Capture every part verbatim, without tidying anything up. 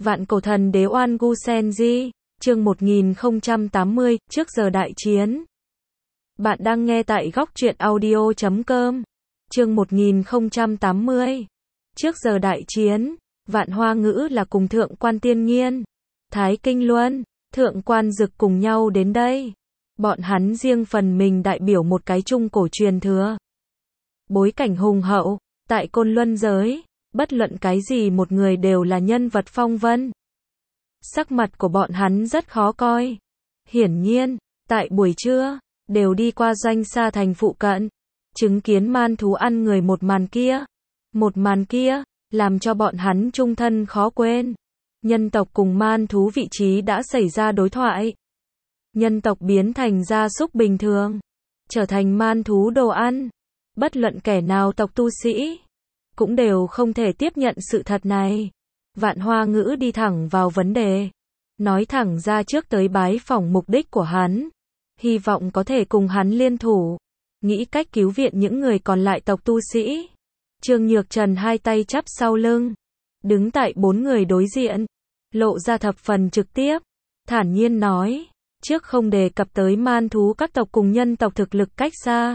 Vạn cổ thần đế Oan Gu Senji, chương một nghìn không trăm tám mươi, trước giờ đại chiến. Bạn đang nghe tại góc truyện audio chấm com. Chương một nghìn không trăm tám mươi. Trước giờ đại chiến, Vạn Hoa Ngữ là cùng Thượng quan Tiên Nghiên, Thái Kinh Luân, Thượng quan Dực cùng nhau đến đây. Bọn hắn riêng phần mình đại biểu một cái trung cổ truyền thừa. Bối cảnh hùng hậu, tại Côn Luân giới, bất luận cái gì một người đều là nhân vật phong vân. Sắc mặt của bọn hắn rất khó coi. Hiển nhiên, tại buổi trưa, đều đi qua Doanh Sa Thành phụ cận, chứng kiến man thú ăn người một màn kia. Một màn kia, làm cho bọn hắn trung thân khó quên. Nhân tộc cùng man thú vị trí đã xảy ra đối thoại. Nhân tộc biến thành gia súc bình thường, trở thành man thú đồ ăn. Bất luận kẻ nào tộc tu sĩ, cũng đều không thể tiếp nhận sự thật này. Vạn Hoa Ngữ đi thẳng vào vấn đề, nói thẳng ra trước tới bái phỏng mục đích của hắn, hy vọng có thể cùng hắn liên thủ, nghĩ cách cứu viện những người còn lại tộc tu sĩ. Trương Nhược Trần hai tay chắp sau lưng, đứng tại bốn người đối diện, lộ ra thập phần trực tiếp, thản nhiên nói, trước không đề cập tới man thú các tộc cùng nhân tộc thực lực cách xa.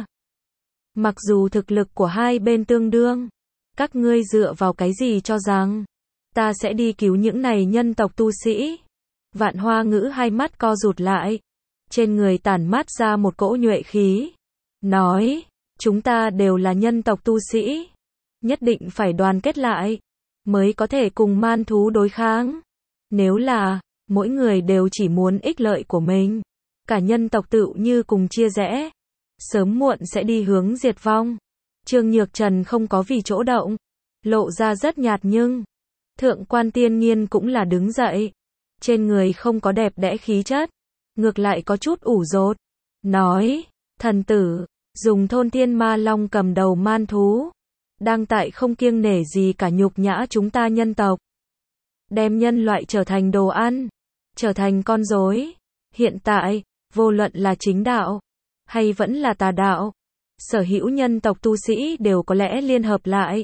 Mặc dù thực lực của hai bên tương đương, các ngươi dựa vào cái gì cho rằng ta sẽ đi cứu những này nhân tộc tu sĩ? Vạn Hoa Ngữ hai mắt co rụt lại, trên người tản mát ra một cỗ nhuệ khí, nói, chúng ta đều là nhân tộc tu sĩ, nhất định phải đoàn kết lại, mới có thể cùng man thú đối kháng. Nếu là, mỗi người đều chỉ muốn ích lợi của mình, cả nhân tộc tựu như cùng chia rẽ, sớm muộn sẽ đi hướng diệt vong. Trương Nhược Trần không có vì chỗ động, lộ ra rất nhạt nhưng Thượng quan Tiên Nghiên cũng là đứng dậy, trên người không có đẹp đẽ khí chất, ngược lại có chút ủ rột, nói, thần tử, dùng thôn thiên ma long cầm đầu man thú, đang tại không kiêng nể gì cả nhục nhã chúng ta nhân tộc, đem nhân loại trở thành đồ ăn, trở thành con rối. Hiện tại, vô luận là chính đạo, hay vẫn là tà đạo, sở hữu nhân tộc tu sĩ đều có lẽ liên hợp lại,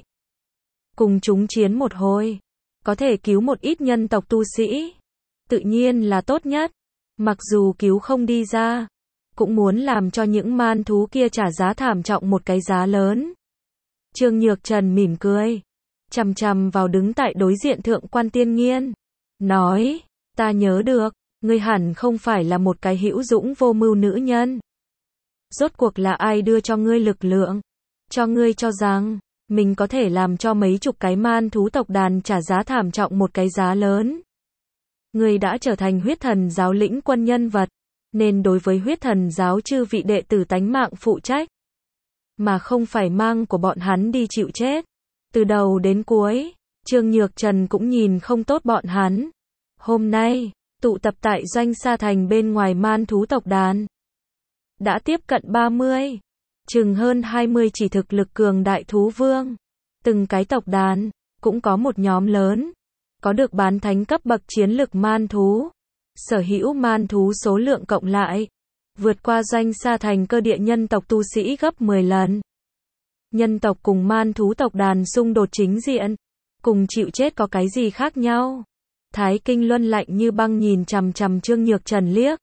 cùng chúng chiến một hồi, có thể cứu một ít nhân tộc tu sĩ, tự nhiên là tốt nhất. Mặc dù cứu không đi ra, cũng muốn làm cho những man thú kia trả giá thảm trọng một cái giá lớn. Trương Nhược Trần mỉm cười, chằm chằm vào đứng tại đối diện Thượng quan Tiên Nghiên, nói, ta nhớ được, ngươi hẳn không phải là một cái hữu dũng vô mưu nữ nhân. Rốt cuộc là ai đưa cho ngươi lực lượng, cho ngươi cho rằng mình có thể làm cho mấy chục cái man thú tộc đàn trả giá thảm trọng một cái giá lớn? Ngươi đã trở thành huyết thần giáo lĩnh quân nhân vật, nên đối với huyết thần giáo chư vị đệ tử tánh mạng phụ trách, mà không phải mang của bọn hắn đi chịu chết. Từ đầu đến cuối, Trương Nhược Trần cũng nhìn không tốt bọn hắn. Hôm nay, tụ tập tại Doanh Sa Thành bên ngoài man thú tộc đàn, đã tiếp cận ba mươi, chừng hơn hai mươi chỉ thực lực cường đại thú vương. Từng cái tộc đàn, cũng có một nhóm lớn, có được bán thánh cấp bậc chiến lực man thú. Sở hữu man thú số lượng cộng lại, vượt qua Doanh Sa Thành cơ địa nhân tộc tu sĩ gấp mười lần. Nhân tộc cùng man thú tộc đàn xung đột chính diện, cùng chịu chết có cái gì khác nhau? Thái Kinh Luân lạnh như băng nhìn chằm chằm Trương Nhược Trần liếc.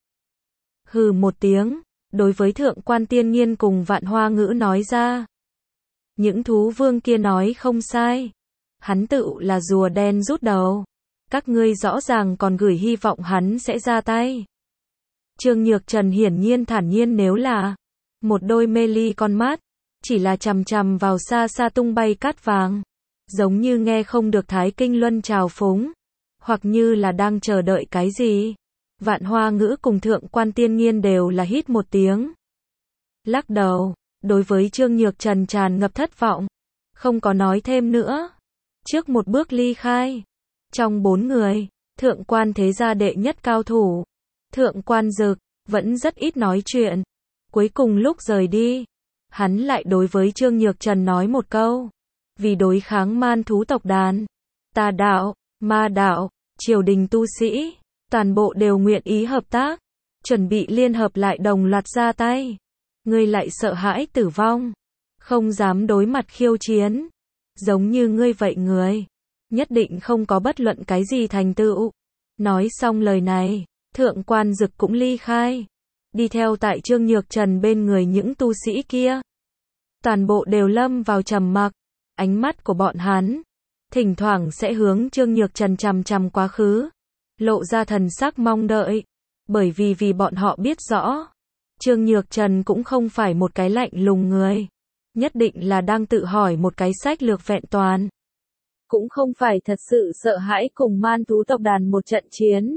Hừ một tiếng, đối với Thượng quan Tiên Nghiên cùng Vạn Hoa Ngữ nói ra. Những thú vương kia nói không sai. Hắn tự là rùa đen rút đầu. Các ngươi rõ ràng còn gửi hy vọng hắn sẽ ra tay. Trương Nhược Trần hiển nhiên thản nhiên, nếu là một đôi mê ly con mắt, chỉ là chằm chằm vào xa xa tung bay cát vàng, giống như nghe không được Thái Kinh Luân trào phúng, hoặc như là đang chờ đợi cái gì. Vạn Hoa Ngữ cùng Thượng quan Tiên Nghiên đều là hít một tiếng, lắc đầu, đối với Trương Nhược Trần tràn ngập thất vọng, không có nói thêm nữa, trước một bước ly khai. Trong bốn người, Thượng quan thế gia đệ nhất cao thủ, Thượng quan Dực, vẫn rất ít nói chuyện. Cuối cùng lúc rời đi, hắn lại đối với Trương Nhược Trần nói một câu, vì đối kháng man thú tộc đàn, tà đạo, ma đạo, triều đình tu sĩ, toàn bộ đều nguyện ý hợp tác, chuẩn bị liên hợp lại đồng loạt ra tay. Ngươi lại sợ hãi tử vong, không dám đối mặt khiêu chiến, giống như ngươi vậy người, nhất định không có bất luận cái gì thành tựu. Nói xong lời này, thượng quan dực cũng ly khai, đi theo tại Trương Nhược Trần bên người những tu sĩ kia. Toàn bộ đều lâm vào trầm mặc, ánh mắt của bọn hắn thỉnh thoảng sẽ hướng Trương Nhược Trần chằm chằm quá khứ, lộ ra thần sắc mong đợi, bởi vì vì bọn họ biết rõ, Trương Nhược Trần cũng không phải một cái lạnh lùng người, nhất định là đang tự hỏi một cái sách lược vẹn toàn, cũng không phải thật sự sợ hãi cùng man thú tộc đàn một trận chiến.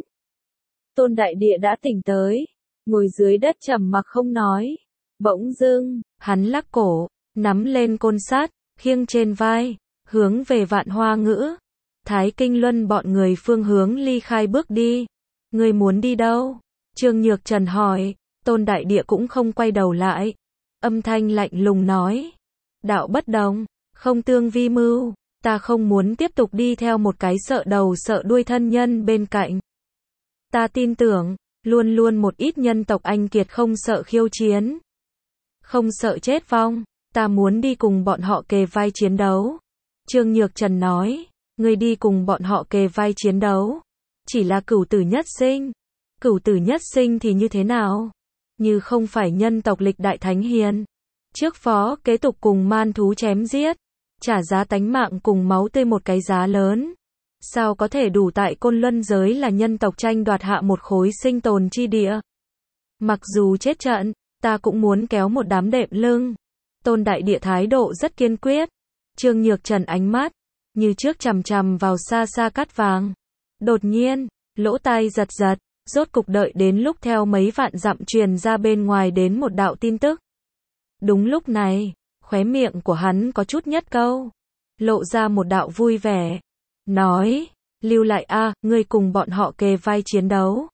Tôn Đại Địa đã tỉnh tới, ngồi dưới đất trầm mặc không nói, bỗng dưng, hắn lắc cổ, nắm lên côn sắt, khiêng trên vai, hướng về Vạn Hoa Ngữ, Thái Kinh Luân bọn người phương hướng ly khai bước đi. Ngươi muốn đi đâu? Trương Nhược Trần hỏi. Tôn Đại Địa cũng không quay đầu lại, âm thanh lạnh lùng nói, đạo bất đồng, không tương vi mưu, ta không muốn tiếp tục đi theo một cái sợ đầu sợ đuôi thân nhân bên cạnh. Ta tin tưởng, luôn luôn một ít nhân tộc anh kiệt không sợ khiêu chiến, không sợ chết vong, ta muốn đi cùng bọn họ kề vai chiến đấu. Trương Nhược Trần nói, ngươi đi cùng bọn họ kề vai chiến đấu, chỉ là cửu tử nhất sinh. Cửu tử nhất sinh thì như thế nào? Như không phải nhân tộc lịch đại thánh hiền, trước phó kế tục cùng man thú chém giết, trả giá tánh mạng cùng máu tươi một cái giá lớn, sao có thể đủ tại Côn Luân giới là nhân tộc tranh đoạt hạ một khối sinh tồn chi địa. Mặc dù chết trận, ta cũng muốn kéo một đám đệm lưng. Tôn Đại Địa thái độ rất kiên quyết. Trương Nhược Trần ánh mắt như trước chằm chằm vào xa xa cát vàng. Đột nhiên, lỗ tai giật giật, rốt cục đợi đến lúc theo mấy vạn dặm truyền ra bên ngoài đến một đạo tin tức. Đúng lúc này, khóe miệng của hắn có chút nhất câu, lộ ra một đạo vui vẻ, nói, lưu lại a, ngươi cùng bọn họ kề vai chiến đấu.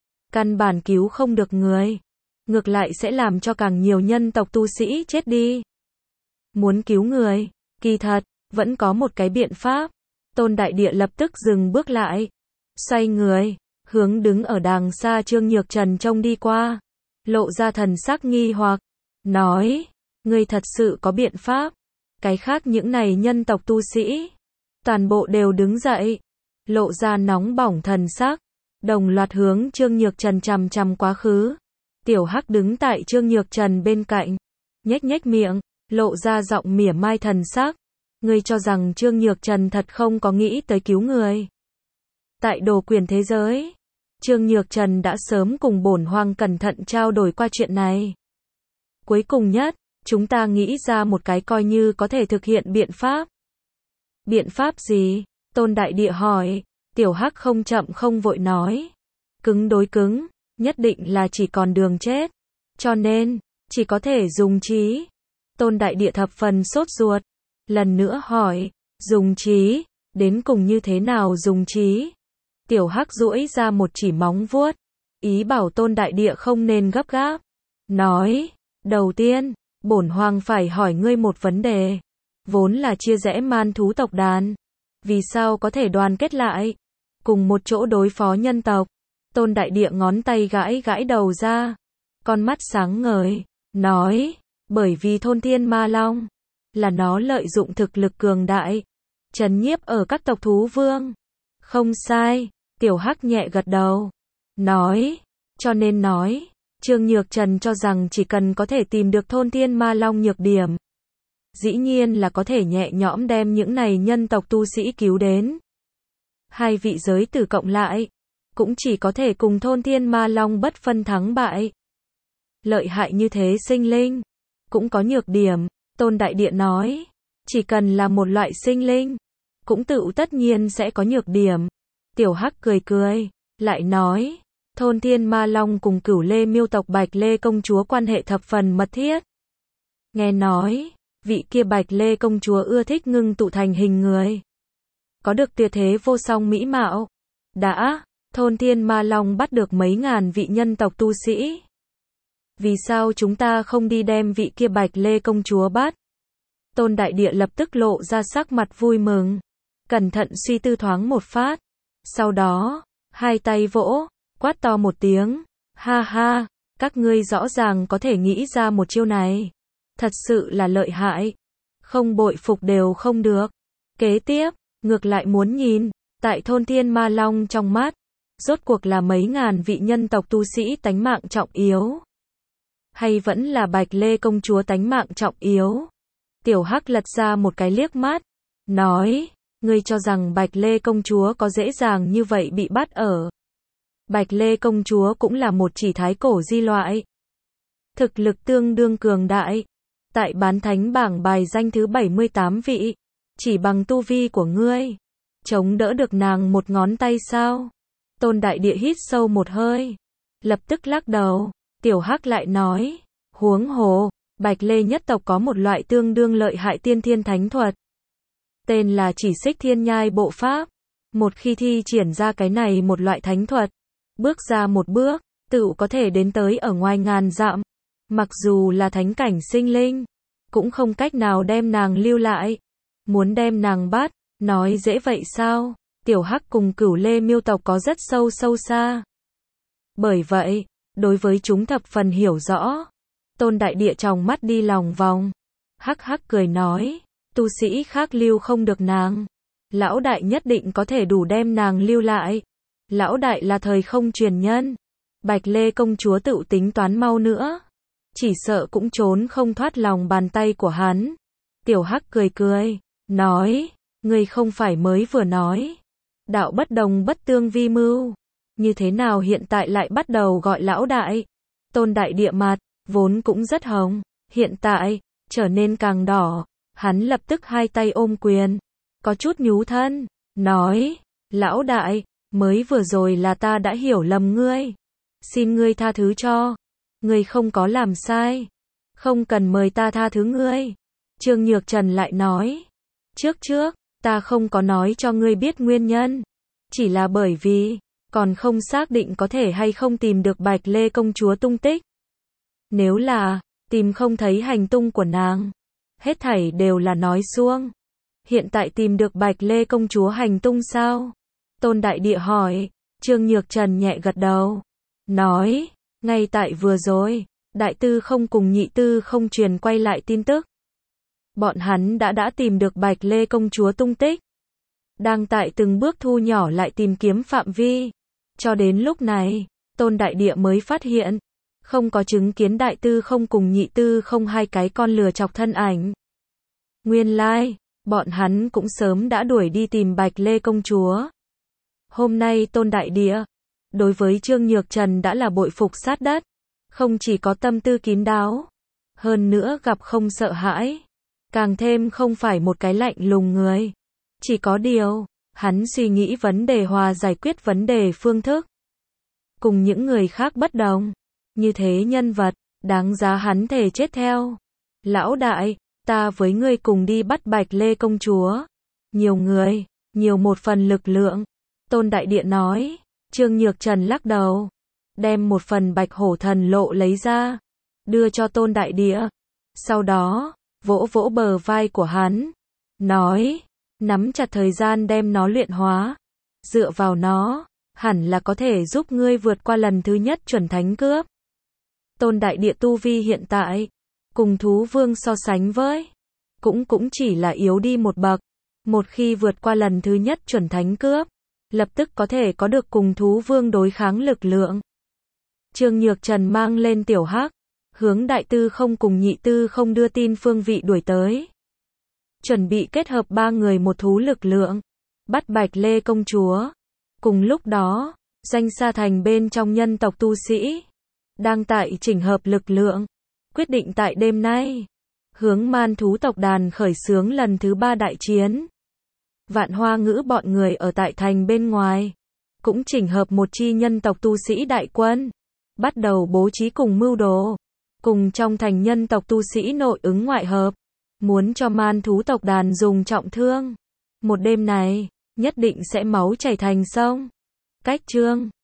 Căn bản cứu không được người, ngược lại sẽ làm cho càng nhiều nhân tộc tu sĩ chết đi. Muốn cứu người, kỳ thật, vẫn có một cái biện pháp. Tôn Đại Địa lập tức dừng bước lại, xoay người, hướng đứng ở đàng xa Trương Nhược Trần trông đi qua, lộ ra thần sắc nghi hoặc, nói, ngươi thật sự có biện pháp. Cái khác những này nhân tộc tu sĩ, toàn bộ đều đứng dậy, lộ ra nóng bỏng thần sắc, đồng loạt hướng Trương Nhược Trần chằm chằm quá khứ. Tiểu Hắc đứng tại Trương Nhược Trần bên cạnh, nhếch nhếch miệng, lộ ra giọng mỉa mai thần sắc. Ngươi cho rằng Trương Nhược Trần thật không có nghĩ tới cứu người. Tại đồ quyền thế giới, Trương Nhược Trần đã sớm cùng Bổn Hoàng cẩn thận trao đổi qua chuyện này. Cuối cùng nhất, chúng ta nghĩ ra một cái coi như có thể thực hiện biện pháp. Biện pháp gì? Tôn Đại Địa hỏi. Tiểu Hắc không chậm không vội nói. Cứng đối cứng, nhất định là chỉ còn đường chết. Cho nên, chỉ có thể dùng trí. Tôn Đại Địa thập phần sốt ruột. Lần nữa hỏi, dùng trí, đến cùng như thế nào dùng trí? Tiểu Hắc duỗi ra một chỉ móng vuốt, ý bảo Tôn Đại Địa không nên gấp gáp. Nói, đầu tiên, Bổn Hoàng phải hỏi ngươi một vấn đề. Vốn là chia rẽ man thú tộc đàn, vì sao có thể đoàn kết lại, cùng một chỗ đối phó nhân tộc? Tôn Đại Địa ngón tay gãi gãi đầu ra, con mắt sáng ngời, nói, bởi vì thôn thiên ma long, là nó lợi dụng thực lực cường đại, trấn nhiếp ở các tộc thú vương. Không sai, Tiểu Hắc nhẹ gật đầu, nói, cho nên nói, Trương Nhược Trần cho rằng chỉ cần có thể tìm được thôn thiên ma long nhược điểm, dĩ nhiên là có thể nhẹ nhõm đem những này nhân tộc tu sĩ cứu đến. Hai vị giới tử cộng lại, cũng chỉ có thể cùng thôn thiên ma long bất phân thắng bại. Lợi hại như thế sinh linh, cũng có nhược điểm. Tôn Đại Địa nói, chỉ cần là một loại sinh linh, cũng tự tất nhiên sẽ có nhược điểm. Tiểu Hắc cười cười, lại nói, thôn thiên ma long cùng Cửu Lê miêu tộc Bạch Lê công chúa quan hệ thập phần mật thiết. Nghe nói, vị kia Bạch Lê công chúa ưa thích ngưng tụ thành hình người, có được tuyệt thế vô song mỹ mạo. Đã, thôn thiên ma long bắt được mấy ngàn vị nhân tộc tu sĩ. Vì sao chúng ta không đi đem vị kia Bạch Lê công chúa bắt? Tôn Đại Địa lập tức lộ ra sắc mặt vui mừng, cẩn thận suy tư thoáng một phát. Sau đó, hai tay vỗ, quát to một tiếng, ha ha, các ngươi rõ ràng có thể nghĩ ra một chiêu này. Thật sự là lợi hại, không bội phục đều không được. Kế tiếp, ngược lại muốn nhìn, tại thôn Thiên Ma Long trong mắt, rốt cuộc là mấy ngàn vị nhân tộc tu sĩ tánh mạng trọng yếu, hay vẫn là Bạch Lê công chúa tánh mạng trọng yếu. Tiểu Hắc lật ra một cái liếc mắt, nói, ngươi cho rằng Bạch Lê công chúa có dễ dàng như vậy bị bắt ở. Bạch Lê công chúa cũng là một chỉ thái cổ di loại, thực lực tương đương cường đại, tại bán thánh bảng bài danh thứ bảy mươi tám vị, chỉ bằng tu vi của ngươi, chống đỡ được nàng một ngón tay sao? Tôn Đại Địa hít sâu một hơi, lập tức lắc đầu. Tiểu Hắc lại nói, huống hồ, Bạch Lê nhất tộc có một loại tương đương lợi hại tiên thiên thánh thuật, tên là Chỉ Xích Thiên Nhai Bộ Pháp. Một khi thi triển ra cái này một loại thánh thuật, bước ra một bước, tự có thể đến tới ở ngoài ngàn dặm. Mặc dù là thánh cảnh sinh linh, cũng không cách nào đem nàng lưu lại. Muốn đem nàng bắt, nói dễ vậy sao? Tiểu Hắc cùng Cửu Lê Miêu tộc có rất sâu sâu xa. Bởi vậy, đối với chúng thập phần hiểu rõ. Tôn Đại Địa tròng mắt đi lòng vòng, hắc hắc cười nói, tu sĩ khác lưu không được nàng, lão đại nhất định có thể đủ đem nàng lưu lại. Lão đại là thời không truyền nhân, Bạch Lê công chúa tự tính toán mau nữa, chỉ sợ cũng trốn không thoát lòng bàn tay của hắn. Tiểu Hắc cười cười, nói, ngươi không phải mới vừa nói, đạo bất đồng bất tương vi mưu, như thế nào hiện tại lại bắt đầu gọi lão đại? Tôn Đại Địa mặt, vốn cũng rất hồng, hiện tại, trở nên càng đỏ, hắn lập tức hai tay ôm quyền, có chút nhú thân, nói, lão đại, mới vừa rồi là ta đã hiểu lầm ngươi, xin ngươi tha thứ cho, ngươi không có làm sai, không cần mời ta tha thứ ngươi. Trương Nhược Trần lại nói, trước trước, ta không có nói cho ngươi biết nguyên nhân, chỉ là bởi vì, còn không xác định có thể hay không tìm được Bạch Lê công chúa tung tích. Nếu là, tìm không thấy hành tung của nàng, hết thảy đều là nói suông. Hiện tại tìm được Bạch Lê công chúa hành tung sao? Tôn Đại Địa hỏi. Trương Nhược Trần nhẹ gật đầu, nói, ngay tại vừa rồi, Đại Tư không cùng Nhị Tư không truyền quay lại tin tức. Bọn hắn đã đã tìm được Bạch Lê công chúa tung tích, đang tại từng bước thu nhỏ lại tìm kiếm phạm vi. Cho đến lúc này, Tôn Đại Địa mới phát hiện, không có chứng kiến Đại Tư không cùng Nhị Tư không hai cái con lừa chọc thân ảnh. Nguyên lai, like, bọn hắn cũng sớm đã đuổi đi tìm Bạch Lê công chúa. Hôm nay Tôn Đại Địa, đối với Trương Nhược Trần đã là bội phục sát đất, không chỉ có tâm tư kín đáo, hơn nữa gặp không sợ hãi, càng thêm không phải một cái lạnh lùng người. Chỉ có điều, hắn suy nghĩ vấn đề hòa giải quyết vấn đề phương thức, cùng những người khác bất đồng. Như thế nhân vật, đáng giá hắn thề chết theo. Lão đại, ta với ngươi cùng đi bắt Bạch Lê công chúa. Nhiều người, nhiều một phần lực lượng. Tôn Đại Địa nói. Trương Nhược Trần lắc đầu, đem một phần Bạch Hổ Thần Lộ lấy ra, đưa cho Tôn Đại Địa. Sau đó, vỗ vỗ bờ vai của hắn, nói, nắm chặt thời gian đem nó luyện hóa. Dựa vào nó, hẳn là có thể giúp ngươi vượt qua lần thứ nhất chuẩn thánh cướp. Tôn Đại Địa tu vi hiện tại, cùng thú vương so sánh với, cũng cũng chỉ là yếu đi một bậc. Một khi vượt qua lần thứ nhất chuẩn thánh cướp, lập tức có thể có được cùng thú vương đối kháng lực lượng. Trương Nhược Trần mang lên Tiểu Hắc, hướng Đại Tư không cùng Nhị Tư không đưa tin phương vị đuổi tới. Chuẩn bị kết hợp ba người một thú lực lượng, bắt Bạch Lê công chúa. Cùng lúc đó, Doanh Sa Thành bên trong nhân tộc tu sĩ, đang tại chỉnh hợp lực lượng, quyết định tại đêm nay, hướng man thú tộc đàn khởi xướng lần thứ ba đại chiến. Vạn Hoa Ngữ bọn người ở tại thành bên ngoài, cũng chỉnh hợp một chi nhân tộc tu sĩ đại quân, bắt đầu bố trí cùng mưu đồ, cùng trong thành nhân tộc tu sĩ nội ứng ngoại hợp, muốn cho man thú tộc đàn dùng trọng thương. Một đêm này, nhất định sẽ máu chảy thành sông. Cách chương